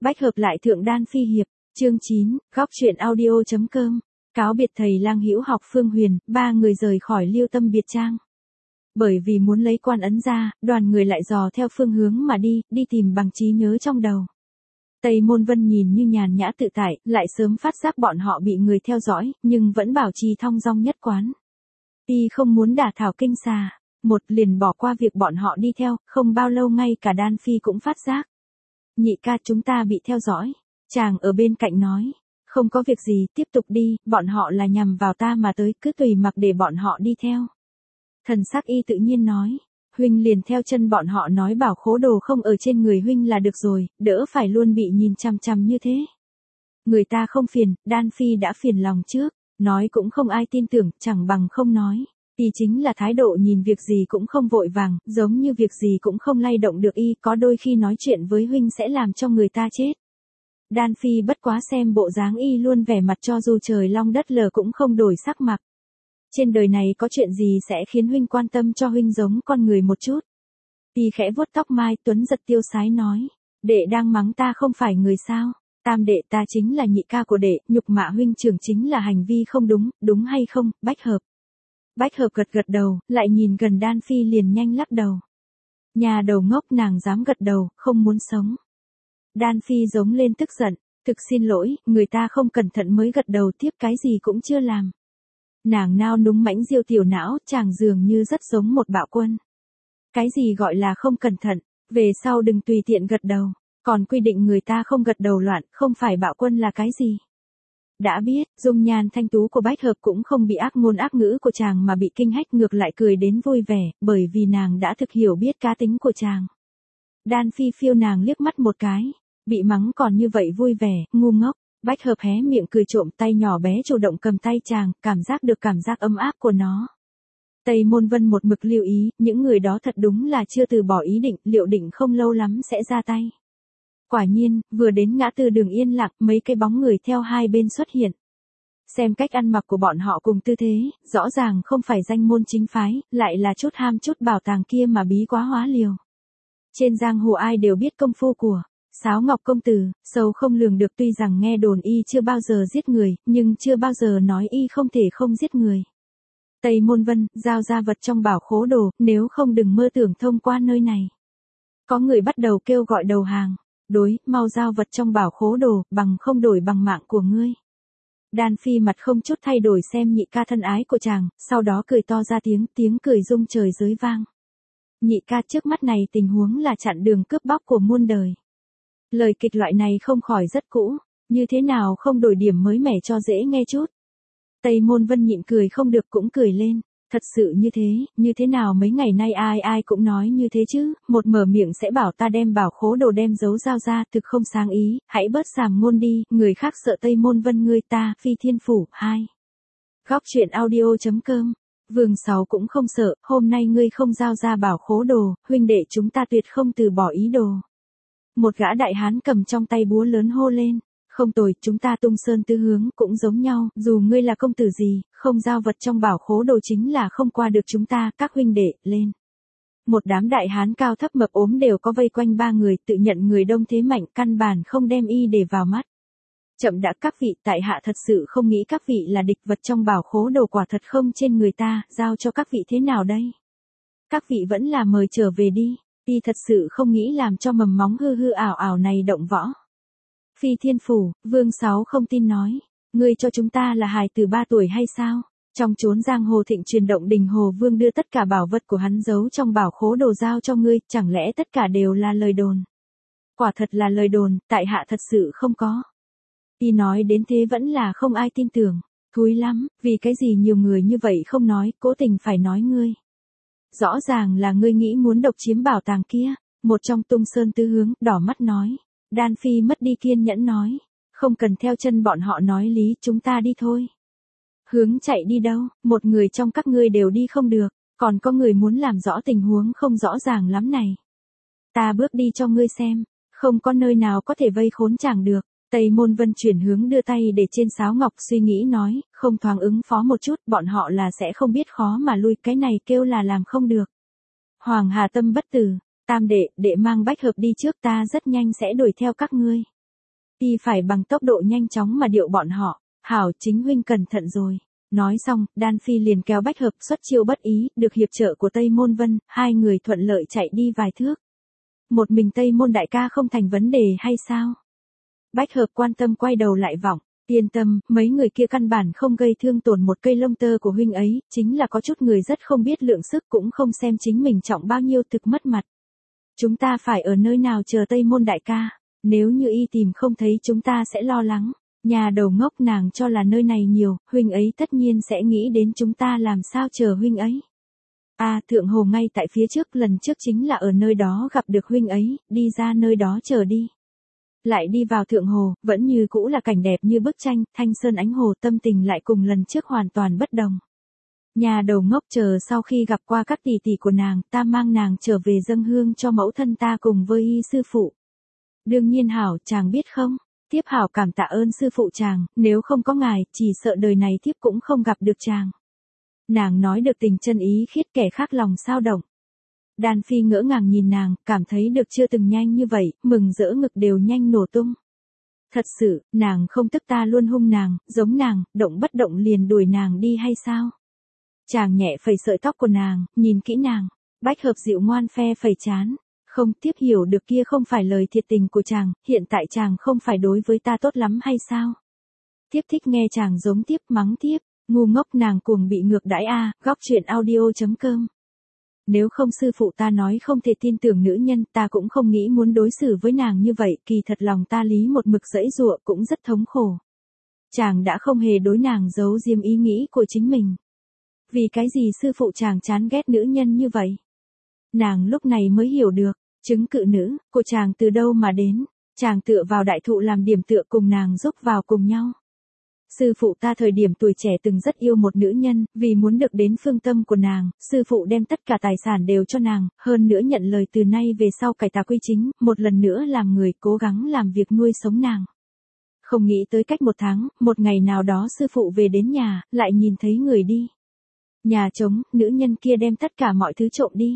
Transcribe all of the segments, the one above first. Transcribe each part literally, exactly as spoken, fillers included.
Bách hợp lại thượng đan phi hiệp, chương chín, góc truyện audio chấm com. Cáo biệt thầy Lang Hữu học Phương Huyền, ba người rời khỏi Liêu Tâm biệt trang. Bởi vì muốn lấy quan ấn ra, đoàn người lại dò theo phương hướng mà đi, đi tìm bằng trí nhớ trong đầu. Tây Môn Vân nhìn như nhàn nhã tự tại, lại sớm phát giác bọn họ bị người theo dõi, nhưng vẫn bảo trì thong dong nhất quán. Y không muốn đả thảo kinh xà, một liền bỏ qua việc bọn họ đi theo, không bao lâu ngay cả Đan Phi cũng phát giác. Nhị ca, chúng ta bị theo dõi. Chàng ở bên cạnh nói, không có việc gì, tiếp tục đi, bọn họ là nhằm vào ta mà tới, cứ tùy mặc để bọn họ đi theo. Thần sắc Y tự nhiên nói, huynh liền theo chân bọn họ nói bảo khố đồ không ở trên người huynh là được rồi, đỡ phải luôn bị nhìn chằm chằm như thế. Người ta không phiền, Đan Phi đã phiền lòng trước, nói cũng không ai tin tưởng, chẳng bằng không nói. Y chính là thái độ nhìn việc gì cũng không vội vàng, giống như việc gì cũng không lay động được Y, có đôi khi nói chuyện với huynh sẽ làm cho người ta chết. Đan Phi bất quá xem bộ dáng Y luôn vẻ mặt cho dù trời long đất lở cũng không đổi sắc mặt. Trên đời này có chuyện gì sẽ khiến huynh quan tâm cho huynh giống con người một chút. Y khẽ vuốt tóc mai, tuấn giật tiêu sái nói, đệ đang mắng ta không phải người sao, tam đệ ta chính là nhị ca của đệ, nhục mạ huynh trưởng chính là hành vi không đúng, đúng hay không, Bách hợp. Bách hợp gật gật đầu, lại nhìn gần Đan Phi liền nhanh lắc đầu. Nhà đầu ngốc, nàng dám gật đầu, không muốn sống. Đan Phi giống lên tức giận, thực xin lỗi, người ta không cẩn thận mới gật đầu, tiếp cái gì cũng chưa làm. Nàng nao núng mãnh diêu tiểu não, chàng dường như rất giống một bạo quân. Cái gì gọi là không cẩn thận, về sau đừng tùy tiện gật đầu, còn quy định người ta không gật đầu loạn, không phải bạo quân là cái gì. Đã biết, dung nhan thanh tú của Bách hợp cũng không bị ác ngôn ác ngữ của chàng mà bị kinh hách, ngược lại cười đến vui vẻ, bởi vì nàng đã thực hiểu biết cá tính của chàng. Đan Phi phiêu nàng liếc mắt một cái, bị mắng còn như vậy vui vẻ, ngu ngốc. Bách hợp hé miệng cười trộm, tay nhỏ bé chủ động cầm tay chàng, cảm giác được cảm giác ấm áp của nó. Tây Môn Vân một mực lưu ý, những người đó thật đúng là chưa từ bỏ ý định, liệu định không lâu lắm sẽ ra tay. Quả nhiên, vừa đến ngã tư đường yên lặng, mấy cái bóng người theo hai bên xuất hiện. Xem cách ăn mặc của bọn họ cùng tư thế, rõ ràng không phải danh môn chính phái, lại là chút ham chút bảo tàng kia mà bí quá hóa liều. Trên giang hồ ai đều biết công phu của Sáo Ngọc công tử, sâu không lường được, tuy rằng nghe đồn Y chưa bao giờ giết người, nhưng chưa bao giờ nói Y không thể không giết người. Tây Môn Vân, giao ra vật trong bảo khố đồ, nếu không đừng mơ tưởng thông qua nơi này. Có người bắt đầu kêu gọi đầu hàng, đối, mau giao vật trong bảo khố đồ, bằng không đổi bằng mạng của ngươi. Đan Phi mặt không chút thay đổi xem nhị ca thân ái của chàng, sau đó cười to ra tiếng, tiếng cười rung trời giới vang. Nhị ca, trước mắt này tình huống là chặn đường cướp bóc của muôn đời. Lời kịch loại này không khỏi rất cũ, như thế nào không đổi điểm mới mẻ cho dễ nghe chút. Tây Môn Vân nhịn cười không được cũng cười lên, thật sự như thế, như thế nào mấy ngày nay ai ai cũng nói như thế chứ, một mở miệng sẽ bảo ta đem bảo khố đồ đem giấu giao ra, thực không sáng ý, hãy bớt sàm ngôn đi, người khác sợ Tây Môn Vân ngươi ta, phi thiên phủ, hai. Góc truyện audio chấm com. Vương Sáu cũng không sợ, hôm nay ngươi không giao ra bảo khố đồ, huynh đệ chúng ta tuyệt không từ bỏ ý đồ. Một gã đại hán cầm trong tay búa lớn hô lên, không tồi, chúng ta tung sơn tứ hướng cũng giống nhau, dù ngươi là công tử gì, không giao vật trong bảo khố đồ chính là không qua được chúng ta, các huynh đệ, lên. Một đám đại hán cao thấp mập ốm đều có vây quanh ba người, tự nhận người đông thế mạnh, căn bản không đem Y để vào mắt. Chậm đã, các vị, tại hạ thật sự không nghĩ các vị là địch, vật trong bảo khố đồ quả thật không trên người ta, giao cho các vị thế nào đây? Các vị vẫn là mời trở về đi. Y thật sự không nghĩ làm cho mầm móng hư hư ảo ảo này động võ. Phi thiên phủ, Vương Sáu không tin nói, ngươi cho chúng ta là hài tử ba tuổi hay sao? Trong chốn giang hồ thịnh truyền động, Đình Hồ Vương đưa tất cả bảo vật của hắn giấu trong bảo khố đồ giao cho ngươi, chẳng lẽ tất cả đều là lời đồn? Quả thật là lời đồn, tại hạ thật sự không có. Y nói đến thế vẫn là không ai tin tưởng, thúi lắm, vì cái gì nhiều người như vậy không nói, cố tình phải nói ngươi. Rõ ràng là ngươi nghĩ muốn độc chiếm bảo tàng kia, một trong tung sơn tứ hướng, đỏ mắt nói. Đan Phi mất đi kiên nhẫn nói, không cần theo chân bọn họ nói lý, chúng ta đi thôi. Hướng chạy đi đâu, một người trong các ngươi đều đi không được, còn có người muốn làm rõ tình huống không rõ ràng lắm này. Ta bước đi cho ngươi xem, không có nơi nào có thể vây khốn chàng được. Tây Môn Vân chuyển hướng đưa tay để trên sáo ngọc, suy nghĩ nói, không thoáng ứng phó một chút, bọn họ là sẽ không biết khó mà lui, cái này kêu là làm không được. Hoàng Hà tâm bất tử, tam đệ, đệ mang Bách hợp đi trước, ta rất nhanh sẽ đuổi theo các ngươi. đi phải bằng tốc độ nhanh chóng mà điệu bọn họ. Hảo, chính huynh cẩn thận rồi. Nói xong, Đan Phi liền kéo Bách Hợp xuất chiêu bất ý, được hiệp trợ của Tây Môn Vân, hai người thuận lợi chạy đi vài thước. Một mình Tây Môn đại ca không thành vấn đề hay sao? Bách Hợp quan tâm quay đầu lại vọng, yên tâm, mấy người kia căn bản không gây thương tổn một cây lông tơ của huynh ấy, chính là có chút người rất không biết lượng sức cũng không xem chính mình trọng bao nhiêu thực mất mặt. Chúng ta phải ở nơi nào chờ Tây Môn đại ca, nếu như y tìm không thấy chúng ta sẽ lo lắng. Nhà đầu ngốc nàng cho là nơi này nhiều, huynh ấy tất nhiên sẽ nghĩ đến chúng ta làm sao chờ huynh ấy. À, Thượng Hồ ngay tại phía trước, lần trước chính là ở nơi đó gặp được huynh ấy, đi ra nơi đó chờ đi. Lại đi vào Thượng Hồ, vẫn như cũ là cảnh đẹp như bức tranh, thanh sơn ánh hồ, tâm tình lại cùng lần trước hoàn toàn bất đồng. Nhà đầu ngốc, chờ sau khi gặp qua các tỷ tỷ của nàng, ta mang nàng trở về dâng hương cho mẫu thân ta cùng với y sư phụ. Đương nhiên hảo, chàng biết không? Tiếp hảo cảm tạ ơn sư phụ chàng, nếu không có ngài, chỉ sợ đời này tiếp cũng không gặp được chàng. Nàng nói được tình chân ý khiết, kẻ khác lòng sao động. Đan Phi ngỡ ngàng nhìn nàng, cảm thấy được chưa từng nhanh như vậy, mừng rỡ ngực đều nhanh nổ tung. Thật sự, nàng không tức ta luôn hung nàng, giống nàng, động bất động liền đuổi nàng đi hay sao? Chàng nhẹ phẩy sợi tóc của nàng, nhìn kỹ nàng, Bách Hợp dịu ngoan phe phẩy chán. Không, tiếp hiểu được kia không phải lời thiệt tình của chàng, hiện tại chàng không phải đối với ta tốt lắm hay sao? Tiếp thích nghe chàng giống tiếp, mắng tiếp, ngu ngốc, nàng cuồng bị ngược đãi a. À, góc truyện audio chấm com. Nếu không sư phụ ta nói không thể tin tưởng nữ nhân, ta cũng không nghĩ muốn đối xử với nàng như vậy, kỳ thật lòng ta lý một mực giãy giụa cũng rất thống khổ. Chàng đã không hề đối nàng giấu diếm ý nghĩ của chính mình. Vì cái gì sư phụ chàng chán ghét nữ nhân như vậy? Nàng lúc này mới hiểu được, chứng cự nữ của chàng từ đâu mà đến, chàng tựa vào đại thụ làm điểm tựa cùng nàng giúp vào cùng nhau. Sư phụ ta thời điểm tuổi trẻ từng rất yêu một nữ nhân, vì muốn được đến phương tâm của nàng, sư phụ đem tất cả tài sản đều cho nàng, hơn nữa nhận lời từ nay về sau cải tà quy chính, một lần nữa làm người cố gắng làm việc nuôi sống nàng. Không nghĩ tới cách một tháng, một ngày nào đó sư phụ về đến nhà, lại nhìn thấy người đi. Nhà trống, nữ nhân kia đem tất cả mọi thứ trộm đi.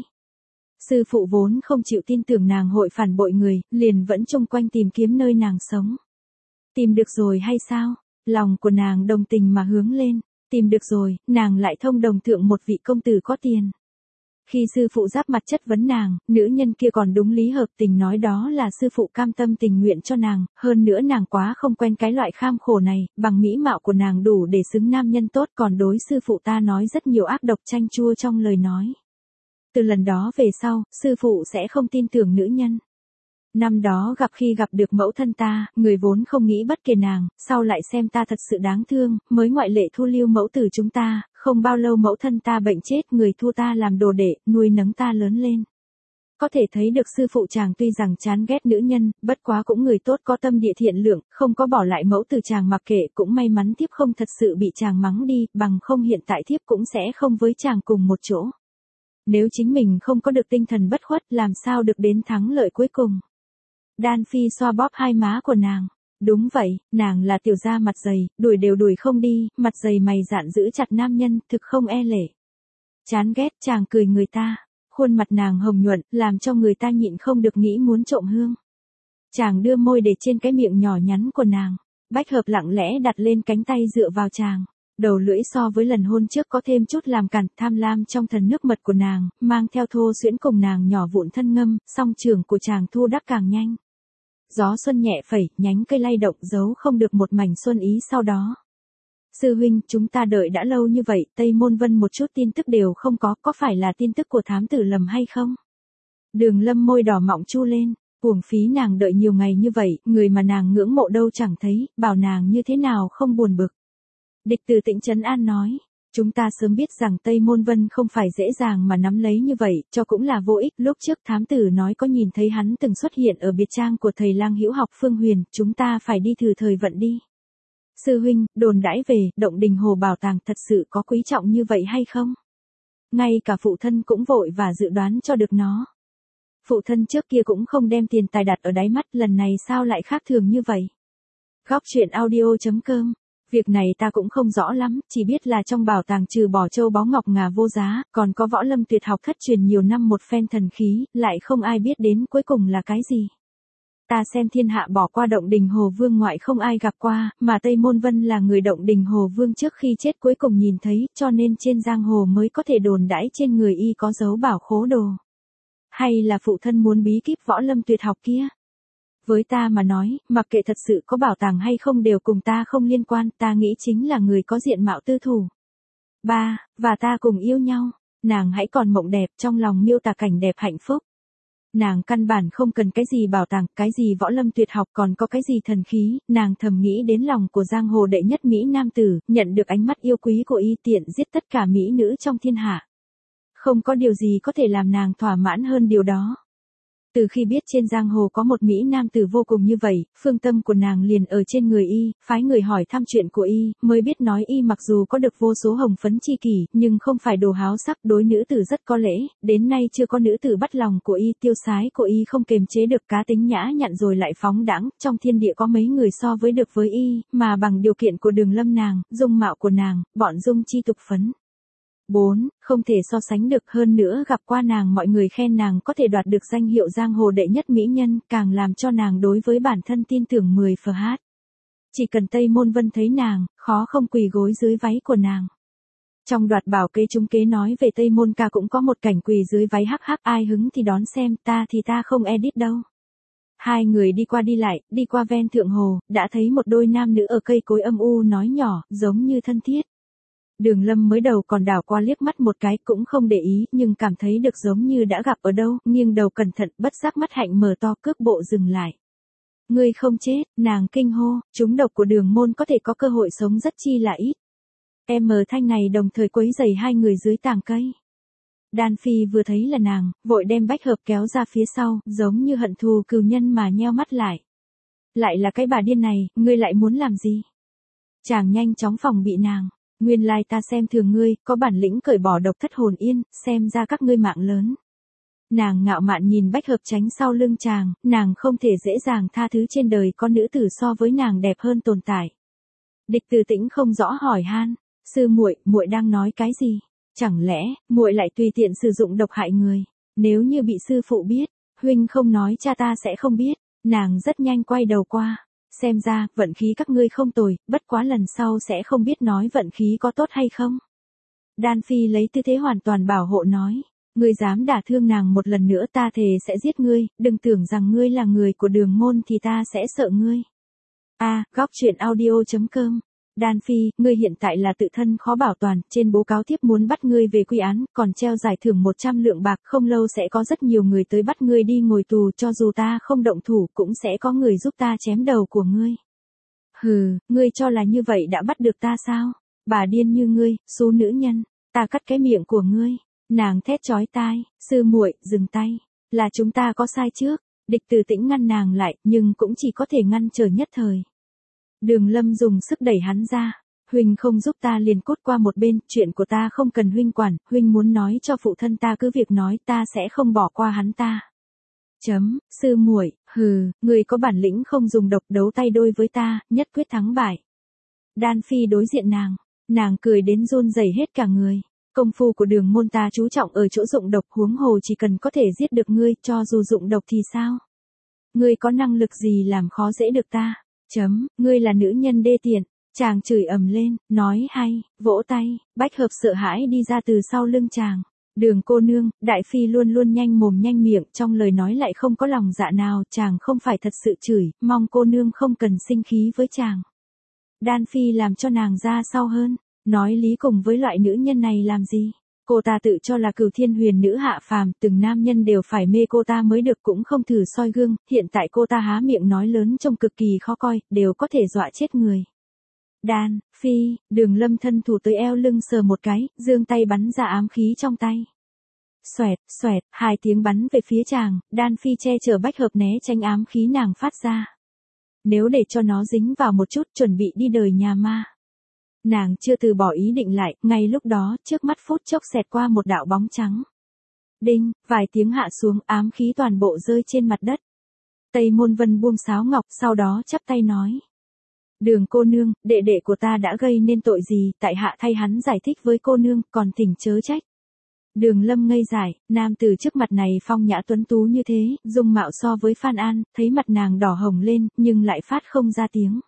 Sư phụ vốn không chịu tin tưởng nàng hội phản bội người, liền vẫn chung quanh tìm kiếm nơi nàng sống. Tìm được rồi hay sao? Lòng của nàng đồng tình mà hướng lên. Tìm được rồi, nàng lại thông đồng thượng một vị công tử có tiền. Khi sư phụ giáp mặt chất vấn nàng, nữ nhân kia còn đúng lý hợp tình nói đó là sư phụ cam tâm tình nguyện cho nàng, hơn nữa nàng quá không quen cái loại kham khổ này, bằng mỹ mạo của nàng đủ để xứng nam nhân tốt, còn đối sư phụ ta nói rất nhiều ác độc chanh chua trong lời nói. Từ lần đó về sau, sư phụ sẽ không tin tưởng nữ nhân. Năm đó gặp khi gặp được mẫu thân ta, người vốn không nghĩ bất kể nàng, sau lại xem ta thật sự đáng thương, mới ngoại lệ thu lưu mẫu tử chúng ta, không bao lâu mẫu thân ta bệnh chết, người thu ta làm đồ đệ, nuôi nấng ta lớn lên. Có thể thấy được sư phụ chàng tuy rằng chán ghét nữ nhân, bất quá cũng người tốt có tâm địa thiện lượng, không có bỏ lại mẫu tử chàng mặc kệ, cũng may mắn thiếp không thật sự bị chàng mắng đi, bằng không hiện tại thiếp cũng sẽ không với chàng cùng một chỗ. Nếu chính mình không có được tinh thần bất khuất, làm sao được đến thắng lợi cuối cùng. Đan Phi xoa bóp hai má của nàng. Đúng vậy, nàng là tiểu gia mặt dày, đuổi đều đuổi không đi, mặt dày mày dạn giữ chặt nam nhân, thực không e lệ. Chán ghét, chàng cười người ta. Khuôn mặt nàng hồng nhuận, làm cho người ta nhịn không được nghĩ muốn trộm hương. Chàng đưa môi để trên cái miệng nhỏ nhắn của nàng. Bách Hợp lặng lẽ đặt lên cánh tay dựa vào chàng. Đầu lưỡi so với lần hôn trước có thêm chút làm cản, tham lam trong thần nước mật của nàng, mang theo thô xuyễn cùng nàng nhỏ vụn thân ngâm, song trường của chàng thu đắc càng nhanh. Gió xuân nhẹ phẩy, nhánh cây lay động giấu không được một mảnh xuân ý sau đó. Sư huynh, chúng ta đợi đã lâu như vậy, Tây Môn Vân một chút tin tức đều không có, có phải là tin tức của thám tử Lầm hay không? Đường Lâm môi đỏ mọng chu lên, uổng phí nàng đợi nhiều ngày như vậy, người mà nàng ngưỡng mộ đâu chẳng thấy, bảo nàng như thế nào không buồn bực. Địch Từ Tĩnh trấn an nói, chúng ta sớm biết rằng Tây Môn Vân không phải dễ dàng mà nắm lấy như vậy, cho cũng là vô ích. Lúc trước thám tử nói có nhìn thấy hắn từng xuất hiện ở biệt trang của thầy lang hữu học Phương Huyền, chúng ta phải đi thử thời vận đi. Sư huynh, đồn đãi về, động đình hồ bảo tàng thật sự có quý trọng như vậy hay không? Ngay cả phụ thân cũng vội và dự đoán cho được nó. Phụ thân trước kia cũng không đem tiền tài đặt ở đáy mắt, lần này sao lại khác thường như vậy? Góc truyện audio chấm com. Việc này ta cũng không rõ lắm, chỉ biết là trong bảo tàng trừ bỏ châu báu ngọc ngà vô giá, còn có võ lâm tuyệt học thất truyền nhiều năm một phen thần khí, lại không ai biết đến cuối cùng là cái gì. Ta xem thiên hạ bỏ qua Động Đình Hồ Vương ngoại không ai gặp qua, mà Tây Môn Vân là người Động Đình Hồ Vương trước khi chết cuối cùng nhìn thấy, cho nên trên giang hồ mới có thể đồn đãi trên người y có dấu bảo khố đồ. Hay là phụ thân muốn bí kíp võ lâm tuyệt học kia? Với ta mà nói, mặc kệ thật sự có bảo tàng hay không đều cùng ta không liên quan, ta nghĩ chính là người có diện mạo tư thủ. Ba, và ta cùng yêu nhau, nàng hãy còn mộng đẹp trong lòng miêu tả cảnh đẹp hạnh phúc. Nàng căn bản không cần cái gì bảo tàng, cái gì võ lâm tuyệt học còn có cái gì thần khí, nàng thầm nghĩ đến lòng của giang hồ đệ nhất Mỹ nam tử, nhận được ánh mắt yêu quý của y tiện giết tất cả Mỹ nữ trong thiên hạ. Không có điều gì có thể làm nàng thỏa mãn hơn điều đó. Từ khi biết trên giang hồ có một Mỹ nam tử vô cùng như vậy, phương tâm của nàng liền ở trên người y, phái người hỏi thăm chuyện của y, mới biết nói y mặc dù có được vô số hồng phấn chi kỷ, nhưng không phải đồ háo sắc, đối nữ tử rất có lễ, đến nay chưa có nữ tử bắt lòng của y, tiêu sái của y không kềm chế được cá tính nhã nhặn rồi lại phóng đãng, trong thiên địa có mấy người so với được với y, mà bằng điều kiện của Đường Lâm nàng, dung mạo của nàng, bọn dung chi tục phấn. bốn. Không thể so sánh được, hơn nữa gặp qua nàng mọi người khen nàng có thể đoạt được danh hiệu giang hồ đệ nhất mỹ nhân, càng làm cho nàng đối với bản thân tin tưởng mười phần hát. Chỉ cần Tây Môn Vân thấy nàng, khó không quỳ gối dưới váy của nàng. Trong đoạt bảo kê trung kế nói về Tây Môn ca cũng có một cảnh quỳ dưới váy hắc hắc, ai hứng thì đón xem, ta thì ta không edit đâu. Hai người đi qua đi lại, đi qua ven thượng hồ, đã thấy một đôi nam nữ ở cây cối âm u nói nhỏ, giống như thân thiết. Đường Lâm mới đầu còn đảo qua liếc mắt một cái cũng không để ý, nhưng cảm thấy được giống như đã gặp ở đâu, nghiêng đầu cẩn thận, bất giác mắt hạnh mở to, cước bộ dừng lại. Ngươi không chết, nàng kinh hô, chúng độc của Đường môn có thể có cơ hội sống rất chi là ít. Em mờ thanh này đồng thời quấy rầy hai người dưới tàng cây. Đan Phi vừa thấy là nàng, vội đem bách hợp kéo ra phía sau, giống như hận thù cừu nhân mà nheo mắt lại. Lại là cái bà điên này, ngươi lại muốn làm gì? Chàng nhanh chóng phòng bị nàng. Nguyên lai ta xem thường ngươi, có bản lĩnh cởi bỏ độc thất hồn yên, xem ra các ngươi mạng lớn. Nàng ngạo mạn nhìn bách hợp tránh sau lưng chàng, nàng không thể dễ dàng tha thứ trên đời có nữ tử so với nàng đẹp hơn tồn tại. Địch Từ Tĩnh không rõ hỏi han, sư muội, muội đang nói cái gì? Chẳng lẽ muội lại tùy tiện sử dụng độc hại người? Nếu như bị sư phụ biết, huynh không nói cha ta sẽ không biết. Nàng rất nhanh quay đầu qua. Xem ra, vận khí các ngươi không tồi, bất quá lần sau sẽ không biết nói vận khí có tốt hay không. Đan Phi lấy tư thế hoàn toàn bảo hộ nói, ngươi dám đả thương nàng một lần nữa ta thề sẽ giết ngươi, đừng tưởng rằng ngươi là người của Đường môn thì ta sẽ sợ ngươi. A, à, góc truyện audio chấm com. Đan Phi, ngươi hiện tại là tự thân khó bảo toàn, trên bố cáo thiếp muốn bắt ngươi về quy án, còn treo giải thưởng một trăm lượng bạc, không lâu sẽ có rất nhiều người tới bắt ngươi đi ngồi tù, cho dù ta không động thủ cũng sẽ có người giúp ta chém đầu của ngươi. Hừ, ngươi cho là như vậy đã bắt được ta sao? Bà điên như ngươi, số nữ nhân, ta cắt cái miệng của ngươi. Nàng thét chói tai, sư muội, dừng tay, là chúng ta có sai trước. Địch Từ Tĩnh ngăn nàng lại, nhưng cũng chỉ có thể ngăn chờ nhất thời. Đường Lâm dùng sức đẩy hắn ra, huynh không giúp ta liền cút qua một bên, chuyện của ta không cần huynh quản, huynh muốn nói cho phụ thân ta cứ việc nói, ta sẽ không bỏ qua hắn ta. Chấm, sư muội, hừ, người có bản lĩnh không dùng độc đấu tay đôi với ta, nhất quyết thắng bại. Đan Phi đối diện nàng, nàng cười đến run rẩy hết cả người. Công phu của Đường môn ta chú trọng ở chỗ dụng độc, huống hồ chỉ cần có thể giết được ngươi, cho dù dụng độc thì sao? Ngươi có năng lực gì làm khó dễ được ta? Chấm, ngươi là nữ nhân đê tiện. Chàng chửi ầm lên, nói hay, vỗ tay, bách hợp sợ hãi đi ra từ sau lưng chàng. Đường cô nương, Đại Phi luôn luôn nhanh mồm nhanh miệng, trong lời nói lại không có lòng dạ nào, chàng không phải thật sự chửi, mong cô nương không cần sinh khí với chàng. Đan Phi làm cho nàng ra sau hơn, nói lý cùng với loại nữ nhân này làm gì? Cô ta tự cho là cửu thiên huyền nữ hạ phàm, từng nam nhân đều phải mê cô ta mới được, cũng không thử soi gương, hiện tại cô ta há miệng nói lớn trông cực kỳ khó coi, đều có thể dọa chết người. Đan, Phi, Đường Lâm thân thủ tới eo lưng sờ một cái, giương tay bắn ra ám khí trong tay. Xoẹt, xoẹt, hai tiếng bắn về phía chàng, Đan Phi che chở bách hợp né tránh ám khí nàng phát ra. Nếu để cho nó dính vào một chút chuẩn bị đi đời nhà ma. Nàng chưa từ bỏ ý định lại, ngay lúc đó, trước mắt phút chốc xẹt qua một đạo bóng trắng. Đinh, vài tiếng hạ xuống, ám khí toàn bộ rơi trên mặt đất. Tây Môn Vân buông sáo ngọc, sau đó chắp tay nói. Đường cô nương, đệ đệ của ta đã gây nên tội gì, tại hạ thay hắn giải thích với cô nương, còn thỉnh chớ trách. Đường Lâm ngây dại, nam tử trước mặt này phong nhã tuấn tú như thế, dung mạo so với Phan An, thấy mặt nàng đỏ hồng lên, nhưng lại phát không ra tiếng.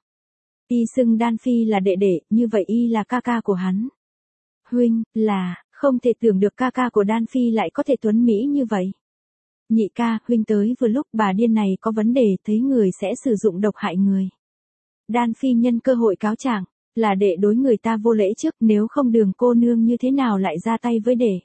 Y xưng Đan Phi là đệ đệ, như vậy y là ca ca của hắn. Huynh, là, không thể tưởng được ca ca của Đan Phi lại có thể tuấn mỹ như vậy. Nhị ca, huynh tới vừa lúc, bà điên này có vấn đề, thấy người sẽ sử dụng độc hại người. Đan Phi nhân cơ hội cáo trạng, là đệ đối người ta vô lễ trước, nếu không Đường cô nương như thế nào lại ra tay với đệ.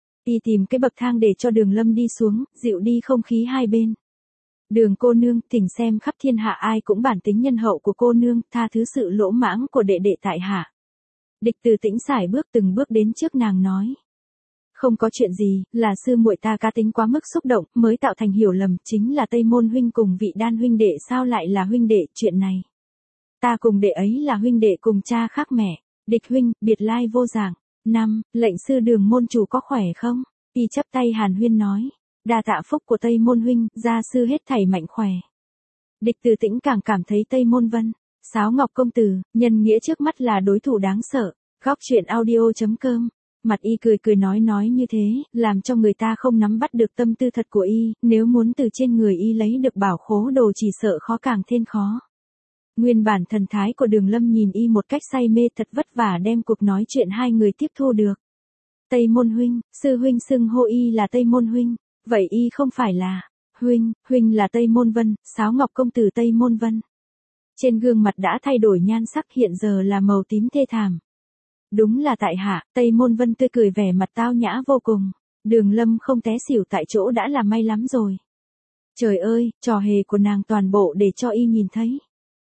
Y tìm cái bậc thang để cho Đường Lâm đi xuống, dịu đi không khí hai bên. Đường cô nương, thỉnh xem khắp thiên hạ ai cũng bản tính nhân hậu của cô nương, tha thứ sự lỗ mãng của đệ đệ tại hạ. Địch Từ Tĩnh sải bước từng bước đến trước nàng nói. Không có chuyện gì, là sư muội ta cá tính quá mức xúc động, mới tạo thành hiểu lầm, chính là Tây Môn huynh cùng vị Đan huynh đệ sao lại là huynh đệ, chuyện này. Ta cùng đệ ấy là huynh đệ cùng cha khác mẹ, Địch huynh, biệt lai vô dạng. Năm, lệnh sư Đường môn chủ có khỏe không? Y chắp tay hàn huyên nói. Đa tạ phúc của Tây Môn huynh, gia sư hết thảy mạnh khỏe. Địch Từ Tĩnh càng cảm thấy Tây Môn Vân, Sáo Ngọc công tử, nhân nghĩa trước mắt là đối thủ đáng sợ. Góc truyện audio chấm com. Mặt y cười cười nói nói như thế, làm cho người ta không nắm bắt được tâm tư thật của y, nếu muốn từ trên người y lấy được bảo khố đồ chỉ sợ khó càng thêm khó. Nguyên bản thần thái của Đường Lâm nhìn y một cách say mê, thật vất vả đem cuộc nói chuyện hai người tiếp thu được. Tây Môn huynh, sư huynh xưng hô y là Tây Môn huynh, vậy y không phải là, huynh, huynh là Tây Môn Vân, Sáo Ngọc công tử Tây Môn Vân. Trên gương mặt đã thay đổi nhan sắc, hiện giờ là màu tím thê thảm. Đúng là tại hạ, Tây Môn Vân tươi cười vẻ mặt tao nhã vô cùng. Đường Lâm không té xỉu tại chỗ đã là may lắm rồi. Trời ơi, trò hề của nàng toàn bộ để cho y nhìn thấy.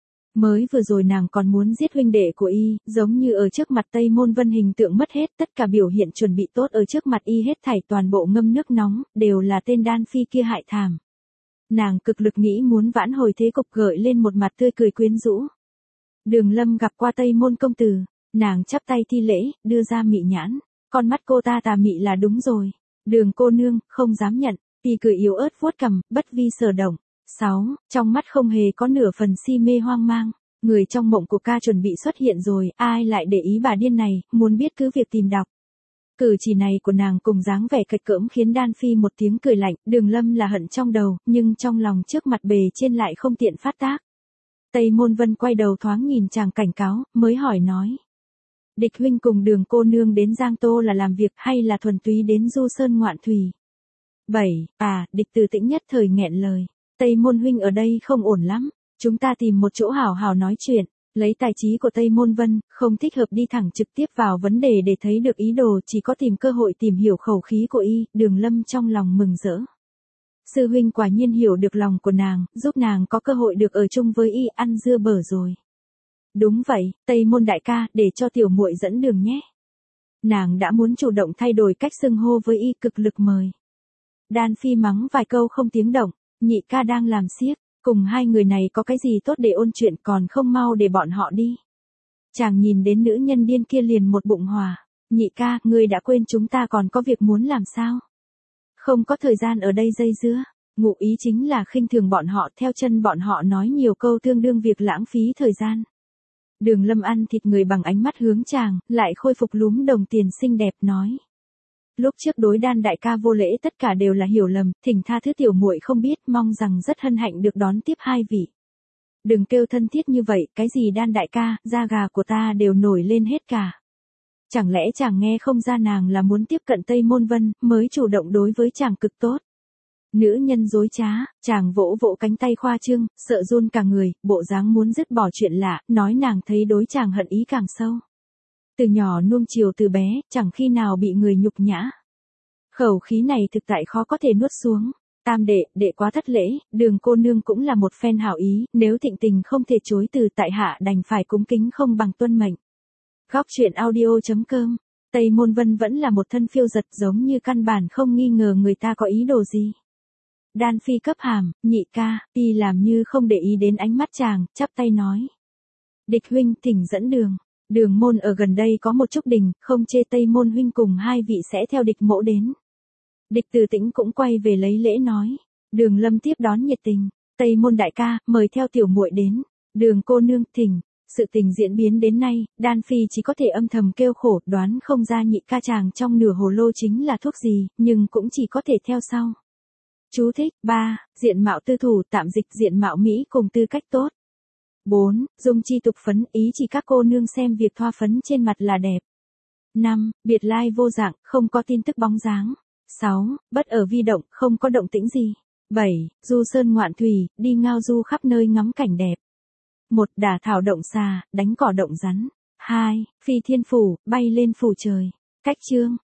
Mới vừa rồi nàng còn muốn giết huynh đệ của y, giống như ở trước mặt Tây Môn Vân hình tượng mất hết, tất cả biểu hiện chuẩn bị tốt ở trước mặt y hết thảy toàn bộ ngâm nước nóng, đều là tên Đan Phi kia hại thảm. Nàng cực lực nghĩ muốn vãn hồi thế cục, gợi lên một mặt tươi cười quyến rũ. Đường Lâm gặp qua Tây Môn công tử, nàng chắp tay thi lễ, đưa ra mị nhãn, con mắt cô ta tà mị là đúng rồi. Đường cô nương, không dám nhận, y cười yếu ớt vuốt cằm, bất vi sở động. Sáu, trong mắt không hề có nửa phần si mê hoang mang, người trong mộng của ca chuẩn bị xuất hiện rồi, ai lại để ý bà điên này, muốn biết cứ việc tìm đọc. Cử chỉ này của nàng cùng dáng vẻ cạch cỡm khiến Đan Phi một tiếng cười lạnh, Đường Lâm là hận trong đầu, nhưng trong lòng trước mặt bề trên lại không tiện phát tác. Tây Môn Vân quay đầu thoáng nhìn chàng cảnh cáo, mới hỏi nói. Địch huynh cùng Đường cô nương đến Giang Tô là làm việc hay là thuần túy đến du sơn ngoạn thủy? Bảy, à, Địch Từ Tĩnh nhất thời nghẹn lời. Tây Môn huynh ở đây không ổn lắm, chúng ta tìm một chỗ hào hào nói chuyện. Lấy tài trí của Tây Môn Vân, không thích hợp đi thẳng trực tiếp vào vấn đề để thấy được ý đồ, chỉ có tìm cơ hội tìm hiểu khẩu khí của y. Đường Lâm trong lòng mừng rỡ. Sư huynh quả nhiên hiểu được lòng của nàng, giúp nàng có cơ hội được ở chung với y, ăn dưa bở rồi. Đúng vậy, Tây Môn đại ca, để cho tiểu muội dẫn đường nhé. Nàng đã muốn chủ động thay đổi cách xưng hô với y, cực lực mời. Đan Phi mắng vài câu không tiếng động, nhị ca đang làm xiếc, cùng hai người này có cái gì tốt để ôn chuyện, còn không mau để bọn họ đi. Chàng nhìn đến nữ nhân điên kia liền một bụng hòa, nhị ca, ngươi đã quên chúng ta còn có việc muốn làm sao? Không có thời gian ở đây dây dưa, ngụ ý chính là khinh thường bọn họ, theo chân bọn họ nói nhiều câu tương đương việc lãng phí thời gian. Đường Lâm ăn thịt người bằng ánh mắt hướng chàng, lại khôi phục lúm đồng tiền xinh đẹp nói. Lúc trước đối Đan đại ca vô lễ tất cả đều là hiểu lầm, thỉnh tha thứ tiểu muội không biết, mong rằng rất hân hạnh được đón tiếp hai vị. Đừng kêu thân thiết như vậy, cái gì Đan đại ca, da gà của ta đều nổi lên hết cả. Chẳng lẽ chàng nghe không ra nàng là muốn tiếp cận Tây Môn Vân, mới chủ động đối với chàng cực tốt. Nữ nhân dối trá, chàng vỗ vỗ cánh tay khoa trương, sợ run cả người, bộ dáng muốn dứt bỏ chuyện lạ, nói nàng thấy đối chàng hận ý càng sâu. Từ nhỏ nuông chiều từ bé, chẳng khi nào bị người nhục nhã. Khẩu khí này thực tại khó có thể nuốt xuống. Tam đệ, đệ quá thất lễ, Đường cô nương cũng là một phen hảo ý, nếu thịnh tình không thể chối từ tại hạ đành phải cúng kính không bằng tuân mệnh. Góc truyện audio chấm com. Tây Môn Vân vẫn là một thân phiêu giật, giống như căn bản không nghi ngờ người ta có ý đồ gì. Đan Phi cấp hàm, nhị ca, y làm như không để ý đến ánh mắt chàng, chắp tay nói. Địch huynh, thỉnh dẫn đường. Đường môn ở gần đây có một trúc đình, không chê Tây Môn huynh cùng hai vị sẽ theo địch mỗ đến. Địch Từ Tĩnh cũng quay về lấy lễ nói. Đường Lâm tiếp đón nhiệt tình. Tây Môn đại ca, mời theo tiểu muội đến. Đường cô nương, thỉnh. Sự tình diễn biến đến nay, Đan Phi chỉ có thể âm thầm kêu khổ, đoán không ra nhị ca chàng trong nửa hồ lô chính là thuốc gì, nhưng cũng chỉ có thể theo sau. Chú thích: ba. Diện mạo tư thủ, tạm dịch diện mạo Mỹ cùng tư cách tốt. bốn. Dung chi tục phấn, ý chỉ các cô nương xem việc thoa phấn trên mặt là đẹp. năm. Biệt lai vô dạng, không có tin tức bóng dáng. sáu. Bất ở vi động, không có động tĩnh gì. bảy. Du sơn ngoạn thủy, đi ngao du khắp nơi ngắm cảnh đẹp. một. Đả thảo động xà, đánh cỏ động rắn. hai. Phi thiên phủ, bay lên phủ trời. Cách chương